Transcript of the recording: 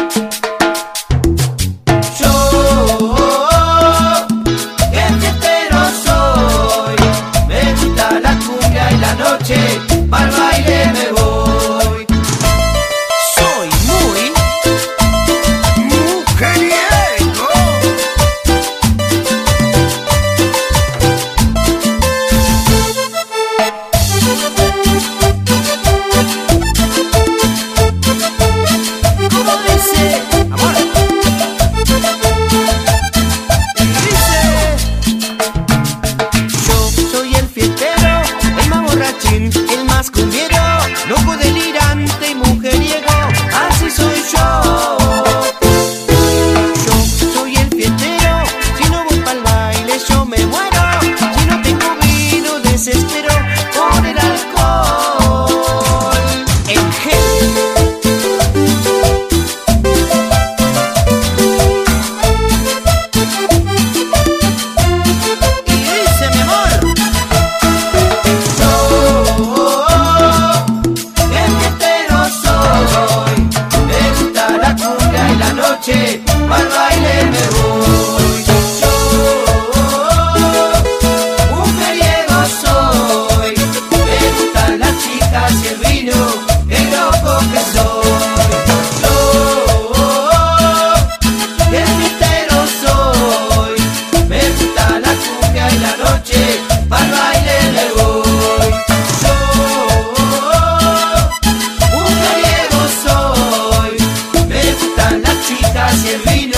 Pa'l baile me voy. Soy muy mujeriego. ¿Cómo dice? Amor. Dice: yo soy el fiestero, el más borrachín, el más cumbiero, loco, delirante y mujeriego, así soy yo. Yo soy el fiestero, si no voy pa'l baile yo me muero, si no tengo vino desespero por el alcohol. En gel. Y dice mi amor: yo el fiestero soy, me gusta la cumbia y la noche, pa'l baile me voy. Yo mujeriego soy, me gustan las chicas y el vino, el loco que soy. Yo el fiestero soy, me gusta la cumbia y la noche, pa'l baile me voy. Yo mujeriego soy, me gustan las chicas y el vino.